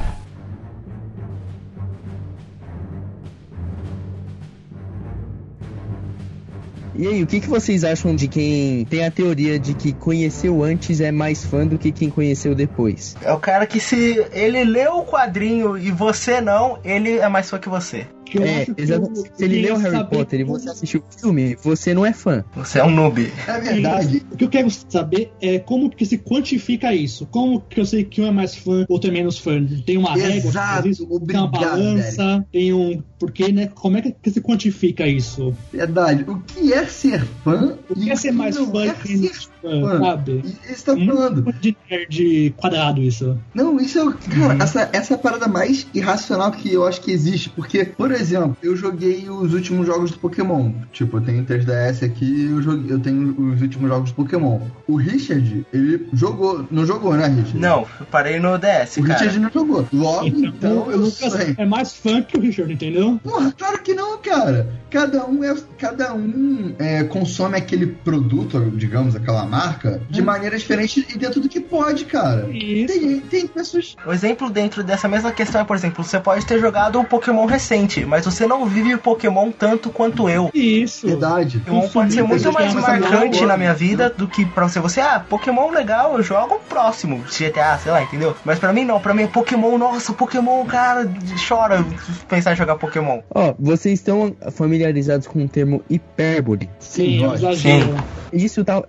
E aí, o que vocês acham de quem tem a teoria de que conheceu antes é mais fã do que quem conheceu depois? É o cara que se ele leu o quadrinho e você não, ele é mais fã que você. Que eu acho que exatamente. Se ele leu Harry Potter e você assistiu o filme, você não é fã. Você é um noob. É verdade. O que eu quero saber é como que se quantifica isso. Como que eu sei que um é mais fã, outro é menos fã? Tem uma régua? Exato, Tem uma obrigado, balança? Tem um... Porque, né? Como é que se quantifica isso? Verdade. O que é ser fã? O que é ser mais não fã é que menos fã, fã? sabe? E você tá falando. Muito de nerd quadrado isso. Não, isso é. Cara, essa é a parada mais irracional que eu acho que existe. Porque, por exemplo, eu joguei os últimos jogos do Pokémon. Tipo, eu tenho 3DS aqui, eu tenho os últimos jogos do Pokémon. O Richard, ele jogou. Não jogou, né, Richard? Não, eu parei no DS, O cara. Richard não jogou. Logo, então o eu Lucas sei. é mais fã que o Richard, entendeu? Porra, claro que não, cara. cada um consome aquele produto, digamos, aquela marca, de maneira diferente e dentro do que pode, cara. Tem pessoas... O exemplo dentro dessa mesma questão é, por exemplo, você pode ter jogado um Pokémon recente, mas você não vive o Pokémon tanto quanto eu. Isso. Verdade. Pokémon pode ser muito mais marcante na minha vida do que pra você. Pokémon legal, eu jogo próximo, GTA, sei lá, entendeu? Mas pra mim não, pra mim é Pokémon, nossa, Pokémon, cara, chora pensar em jogar Pokémon. Vocês estão familiarizados com o termo hipérbole? Sim, exagero. Isso tá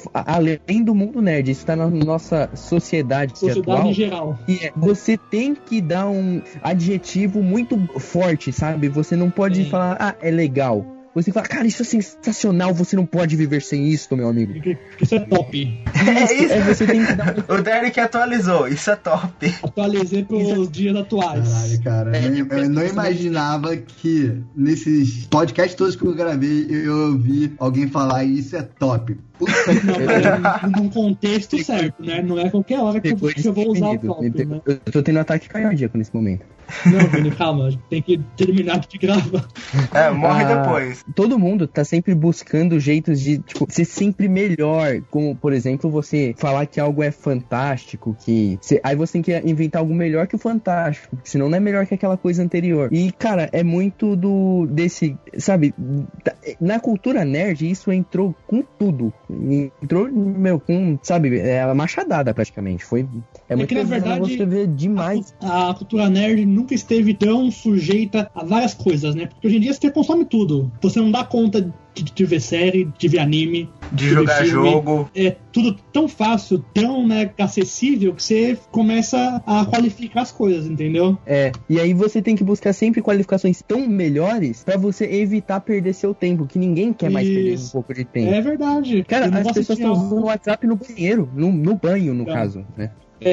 além do mundo nerd, isso tá na nossa sociedade atual. Em geral. E você tem que dar um adjetivo muito forte, sabe? Você não pode falar, é legal. Você fala, cara, isso é sensacional, você não pode viver sem isso, meu amigo. Isso é top. Você tem que dar... O Derek atualizou, isso é top. Atualizei pros dias atuais. Caralho, cara. Eu não imaginava que nesses podcasts todos que eu gravei, eu ouvi alguém falar isso é top. Puta que pariu. Num contexto certo, né? Não é qualquer hora que eu vou usar o top, né? Eu tô tendo ataque cardíaco nesse momento. Não, Vini, calma, tem que terminar de gravar. Morre depois. Todo mundo tá sempre buscando jeitos de, ser sempre melhor. Como, por exemplo, você falar que algo é fantástico, aí você tem que inventar algo melhor que o fantástico, senão não é melhor que aquela coisa anterior. E, cara, é muito desse, sabe, na cultura nerd, isso entrou com tudo. Entrou, com, sabe, a machadada praticamente. É muito, que, na verdade, você vê demais. A cultura nerd nunca esteve tão sujeita a várias coisas, né? Porque hoje em dia você consome tudo. Você não dá conta de ver série, de ver anime, de jogar filme. Jogo. É tudo tão fácil, tão acessível, que você começa a qualificar as coisas, entendeu? E aí você tem que buscar sempre qualificações tão melhores pra você evitar perder seu tempo, que ninguém quer mais perder um pouco de tempo. É verdade. Cara, as pessoas estão usando o WhatsApp no banheiro, no banho, no caso, né?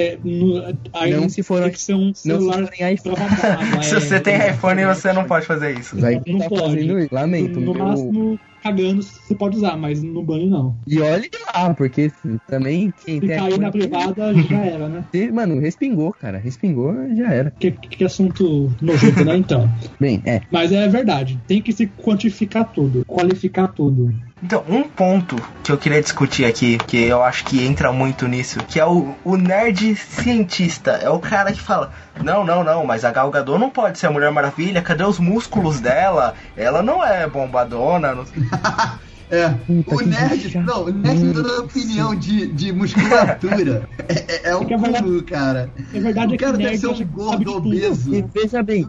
Não se for um celular se você tem iPhone, você não pode fazer isso. Não pode. Lamento. No máximo, cagando, você pode usar, mas no banho não. E olhe lá, porque também quem tem cair na privada já era, né? Mano, respingou, cara. Respingou, já era. Que assunto nojento, né? Então. Bem, Mas é verdade. Tem que se quantificar tudo, qualificar tudo. Então, um ponto que eu queria discutir aqui, que eu acho que entra muito nisso, que é o nerd cientista. É o cara que fala, não, mas a Gal Gadot não pode ser a Mulher Maravilha, cadê os músculos dela? Ela não é bombadona. Não... O nerd dando opinião de musculatura é um cúmulo, cara. É verdade, o cara deve ser um gordo obeso. E veja bem...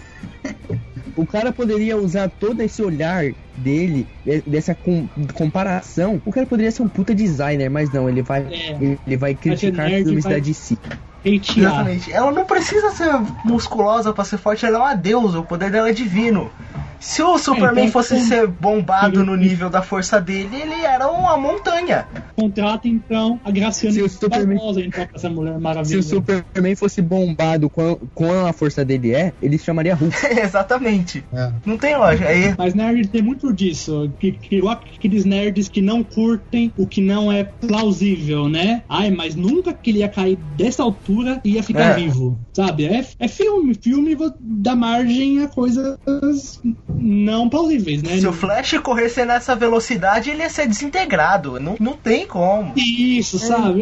O cara poderia usar todo esse olhar dele, dessa comparação. O cara poderia ser um puta designer, mas não, ele vai criticar filmes da DC. Exatamente. Ela não precisa ser musculosa pra ser forte, ela é uma deusa, o poder dela é divino. Se o Superman fosse ser bombado no nível da força dele, ele era uma montanha. Contrata então a Graciane Barbosa então pra essa Mulher Maravilha. Se o Superman fosse bombado com a força dele ele chamaria Hulk. Exatamente. Não tem lógica. Mas nerd tem muito disso. Aqueles nerds que não curtem o que não é plausível, né? Mas nunca que ele ia cair dessa altura e ia ficar vivo. Sabe? É filme. Filme dá margem a coisas não plausíveis, né? Se o Flash corresse nessa velocidade, ele ia ser desintegrado. Não tem como. Isso, sabe?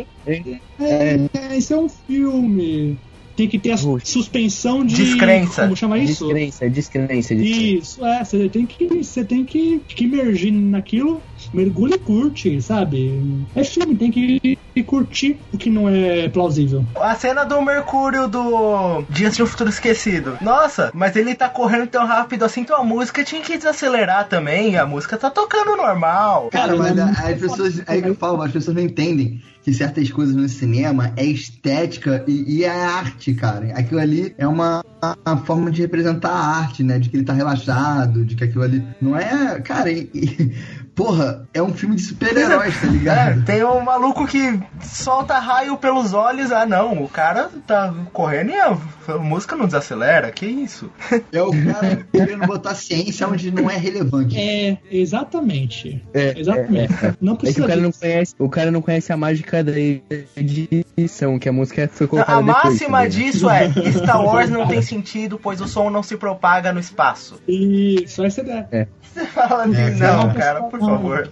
Isso é um filme. Tem que ter a suspensão de... Descrença. Como chama isso? Descrença. Isso, você tem que imergir naquilo, mergulha e curte, sabe? É filme, tem que curtir o que não é plausível. A cena do Mercúrio do Dias de um Futuro Esquecido. Nossa, mas ele tá correndo tão rápido assim, então a música tinha que desacelerar também. A música tá tocando normal. Cara, mas as pessoas... Aí que eu falo, as pessoas não entendem que certas coisas no cinema é estética e é arte, cara. Aquilo ali é uma forma de representar a arte, né? De que ele tá relaxado, de que aquilo ali não é... Cara, porra, é um filme de super-heróis, tá ligado? Tem um maluco que solta raio pelos olhos. Ah, não, o cara tá correndo e a música não desacelera. Que isso? É o cara querendo botar ciência onde não é relevante. Exatamente. Exatamente. Não precisa o cara não conhece a mágica da edição, que a música foi colocada A máxima depois, disso é: Star Wars não tem sentido, pois o som não se propaga no espaço. Isso, essa é. Você fala assim, não, cara, por favor.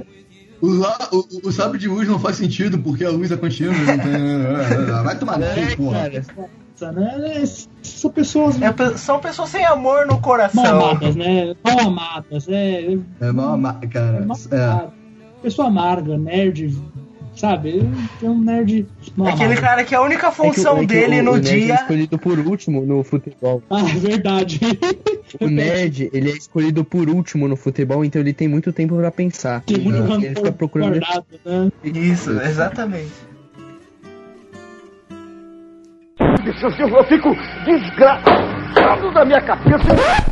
O sabre de luz não faz sentido porque a luz é contínua. Vai tomar no cu, porra. São pessoas. São pessoas sem amor no coração. Mal amadas, né? Mal amadas. Mal amada, cara. Pessoa amarga, nerd. Sabe? É um nerd. Aquele cara que a única função dele no dia. É escolhido por último no futebol. É verdade. O nerd, ele é escolhido por último no futebol, então ele tem muito tempo pra pensar. Tem muito ele fica procurando. Né? Isso, exatamente. Eu fico desgraçado da minha cabeça.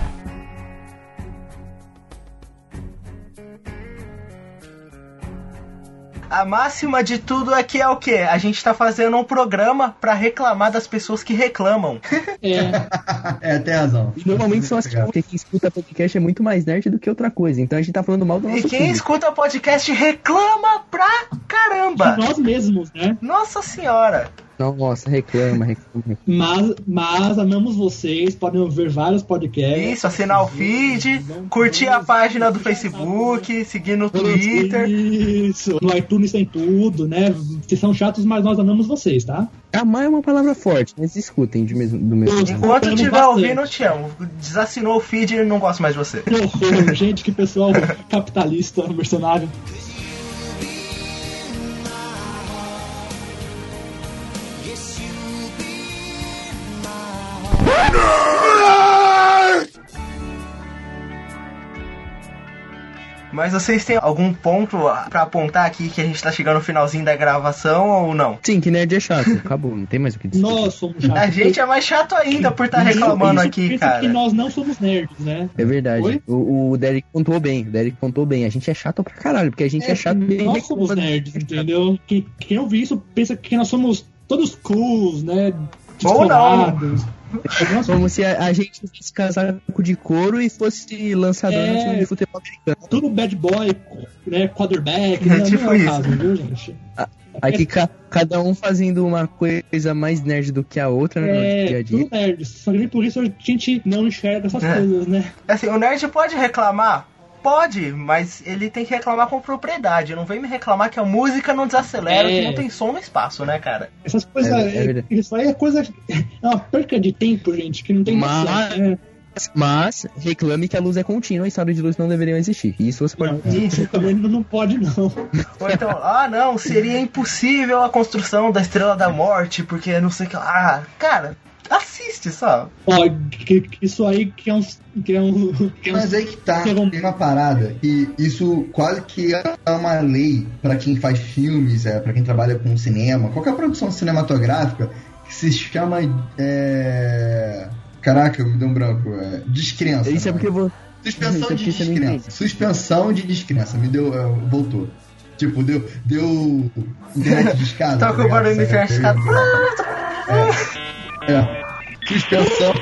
A máxima de tudo aqui é o quê? A gente tá fazendo um programa pra reclamar das pessoas que reclamam. Tem razão. E normalmente são as que quem escuta podcast é muito mais nerd do que outra coisa. Então a gente tá falando mal do nosso E quem público. escuta podcast reclama pra caramba. De nós mesmos, né? Nossa senhora. Nossa, reclama. Mas amamos vocês, podem ouvir vários podcasts. Isso, assinar o feed, curtir a página do Facebook, seguir no Twitter. Isso, no iTunes tem tudo, né? Vocês são chatos, mas nós amamos vocês, tá? Amar é uma palavra forte, mas escutem do mesmo. Enquanto eu estiver ouvindo, eu te amo. Desassinou o feed e não gosto mais de você. Que horror, gente, que pessoal capitalista, mercenário. Mas vocês têm algum ponto pra apontar aqui que a gente tá chegando no finalzinho da gravação ou não? Sim, que nerd é chato. Acabou, não tem mais o que dizer. Nós somos chatos. A gente é mais chato ainda por estar reclamando aqui, cara. Que nós não somos nerds, né? É verdade. O Derek pontuou bem. A gente é chato pra caralho, porque a gente é chato bem. Nós somos nerds, entendeu? Quem ouvir isso pensa que nós somos todos cools, né? Ou não. Como se a gente fosse casaco de couro e fosse lançador no time de futebol americano. Tudo bad boy, né? Quarterback. Não, tipo não é o isso. caso, viu, gente? Aqui cada um fazendo uma coisa mais nerd do que a outra, né, no dia a dia. Tudo nerd. Só que por isso a gente não enxerga essas coisas, né? Assim, o nerd pode reclamar? Pode, mas ele tem que reclamar com propriedade. Não vem me reclamar que a música não desacelera, que não tem som no espaço, né, cara? Essas coisas. Isso aí é coisa. É uma perca de tempo, gente, que não tem Mas reclame que a luz é contínua e estado de luz não deveriam existir. Isso você pode. Isso também não pode, não. Ou então, não, seria impossível a construção da Estrela da Morte, porque não sei o que lá. Cara, assiste só. Isso aí que é um. Mas aí que tá, tem uma parada, e isso quase que é uma lei pra quem faz filmes, pra quem trabalha com cinema, qualquer produção cinematográfica, que se chama. Caraca, me deu um branco. Descrença. Isso é porque Suspensão de descrença. Suspensão de descrença. Me deu. Voltou. Tipo, deu. Internet de escada. Tá com o barulho de internet de escada. Suspensão.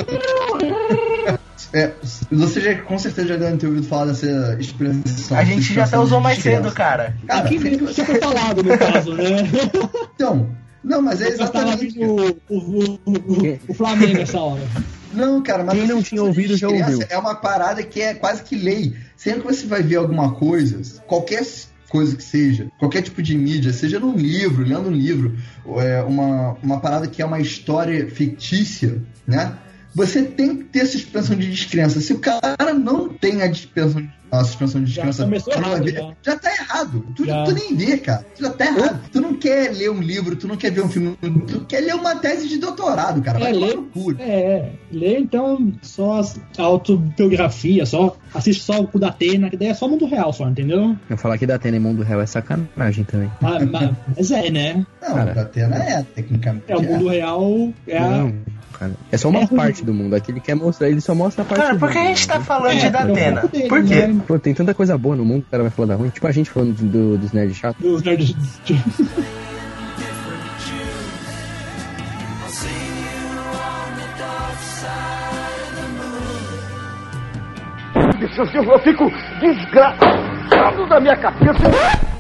Você já com certeza já deve ter ouvido falar dessa expressão. A gente já até usou mais cedo, cara. Aqui você foi falado, no caso, né? Então. Não, mas é exatamente o Flamengo nessa hora. Não, cara, mas quem não tinha ouvido já ouviu. É uma parada que é quase que lei. Sempre que você vai ver alguma coisa, qualquer coisa que seja, qualquer tipo de mídia, seja num livro, lendo um livro, uma parada que é uma história fictícia, né? Você tem que ter essa suspensão de descrença. Se o cara não tem a suspensão de descrença, já tá errado. Tu nem vê, cara. Tu já tá errado. Tu não quer ler um livro, tu não quer ver um filme, tu quer ler uma tese de doutorado, cara. Vai tomar no cu. Lê então só a autobiografia, assiste só o cu da Atena, que daí é só mundo real, só, entendeu? Eu falar que da Atena e mundo real é sacanagem também. Mas né? Não, da Atena tecnicamente. O mundo real cara. É só uma parte do mundo. Aquele quer mostrar, ele só mostra a parte Cara, do por que a mundo. gente tá falando de Datena? Por quê? Pô, tem tanta coisa boa no mundo, o cara vai falar da ruim. Tipo a gente falando dos nerds chatos. Dos nerds. Eu fico desgraçado da minha cabeça.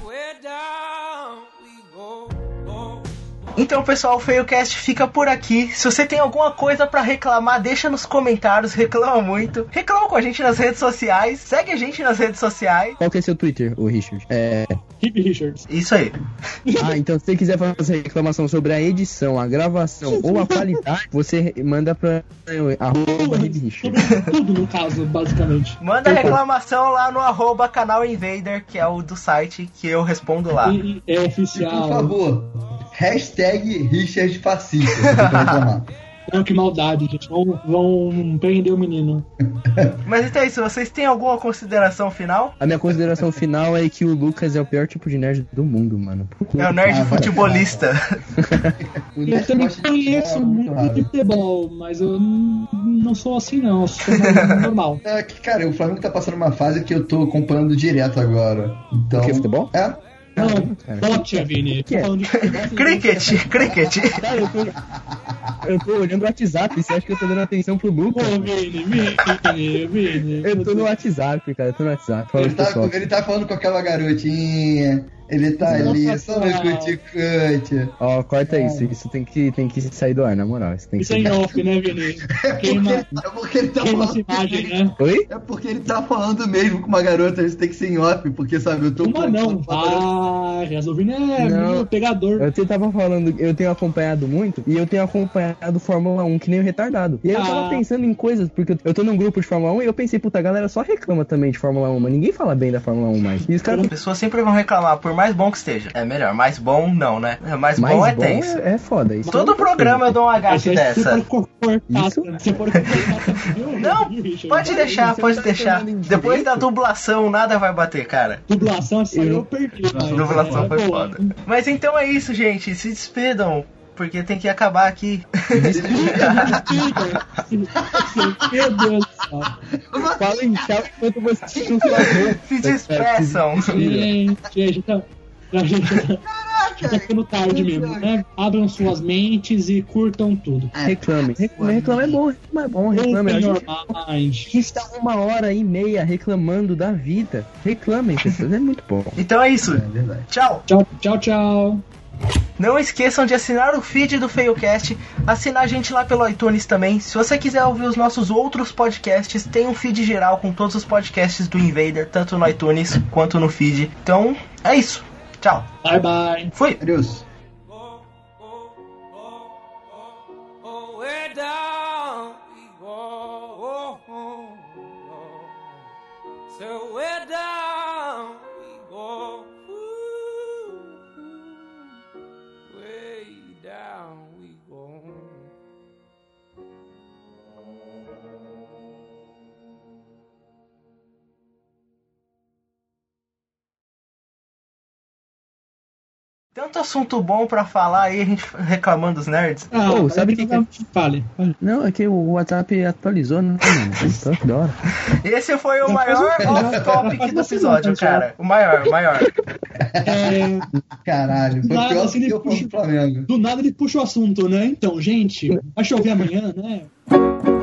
Então, pessoal, o FeioCast fica por aqui. Se você tem alguma coisa pra reclamar, deixa nos comentários, reclama muito. Reclama com a gente nas redes sociais, segue a gente nas redes sociais. Qual que é seu Twitter, o Richard? Hip Richards. Isso aí. Então se você quiser fazer reclamação sobre a edição, a gravação ou a qualidade, você manda pra @Richard. Tudo, no caso, basicamente. Manda reclamação lá no @canal Invader, que é o do site, que eu respondo lá. E é oficial. Por favor, hashtag Richard Fascista. Se você for reclamar. Não, que maldade, gente. Vão prender o menino. Mas então é isso, vocês têm alguma consideração final? A minha consideração final é que o Lucas é o pior tipo de nerd do mundo, mano. É o nerd futebolista. Eu também conheço muito de futebol, mas eu não sou assim, não. Eu sou normal. É que, cara, o Flamengo tá passando uma fase que eu tô acompanhando direto agora. Então, O que, futebol? É. Não, bote, Vini. Que é? Cricket. Cara, eu tô olhando o WhatsApp, você acha que eu tô dando atenção pro Lucas? Pô, Vini. Eu tô no WhatsApp, cara, Fala, pessoal. Ele tá falando com aquela garotinha. Ele tá ali, só no cuticute. Ó, corta isso tem que sair do ar, na moral. Isso tem que Isso é em off, né, Vini? É porque ele tá Queima essa falando. imagem, né? Oi? É porque ele tá falando mesmo com uma garota, isso tem que ser em off, porque sabe, eu tô Uma não, mas o Vini é Não. pegador. Eu tava falando, eu tenho acompanhado muito e eu tenho acompanhado Fórmula 1 que nem o retardado. E aí eu tava pensando em coisas, porque eu tô num grupo de Fórmula 1 e eu pensei, puta, a galera só reclama também de Fórmula 1, mas ninguém fala bem da Fórmula 1 mais. E os caras As pessoas sempre vão reclamar, por mais bom que esteja. É melhor, mais bom não, né? Mais bom é tenso. É foda. Isso Todo programa eu dou um Isso agache é dessa. super cortado. Isso? Se for cortado, Não, pode deixar. chamando Depois da direito? dublação, nada vai bater, cara. Dublação, essa aí eu perdi. mas- Dublação foi boa. foda. Mas então é isso, gente. Se despedam, porque tem que acabar aqui. Meu Deus do céu. Fala em tchau enquanto você não falou. Se despeçam. Gente, a gente tá ficando tarde mesmo, né? Abram suas mentes e curtam tudo. Reclame é bom, reclame. A gente tá 1h30 reclamando da vida. Reclamem, pessoas, é muito bom. Então é isso. É verdade. Tchau. Tchau. Não esqueçam de assinar o feed do FeioCast, assinar a gente lá pelo iTunes também. Se você quiser ouvir os nossos outros podcasts, tem um feed geral com todos os podcasts do Invader, tanto no iTunes quanto no feed. Então, é isso. Tchau. Bye. Fui. Adeus. Way down we go. So way down we go. Way down we go. Tanto assunto bom pra falar aí, a gente reclamando dos nerds. Ô, sabe o que é? Fale. Não, é que o WhatsApp atualizou, né, mano? Então, que da hora. Esse foi o maior off-topic do episódio, cara. O maior. Caralho, foi Nada, pior assim, que ele eu falo do Flamengo. Do nada ele puxa o assunto, né? Então, gente, vai chover amanhã, né?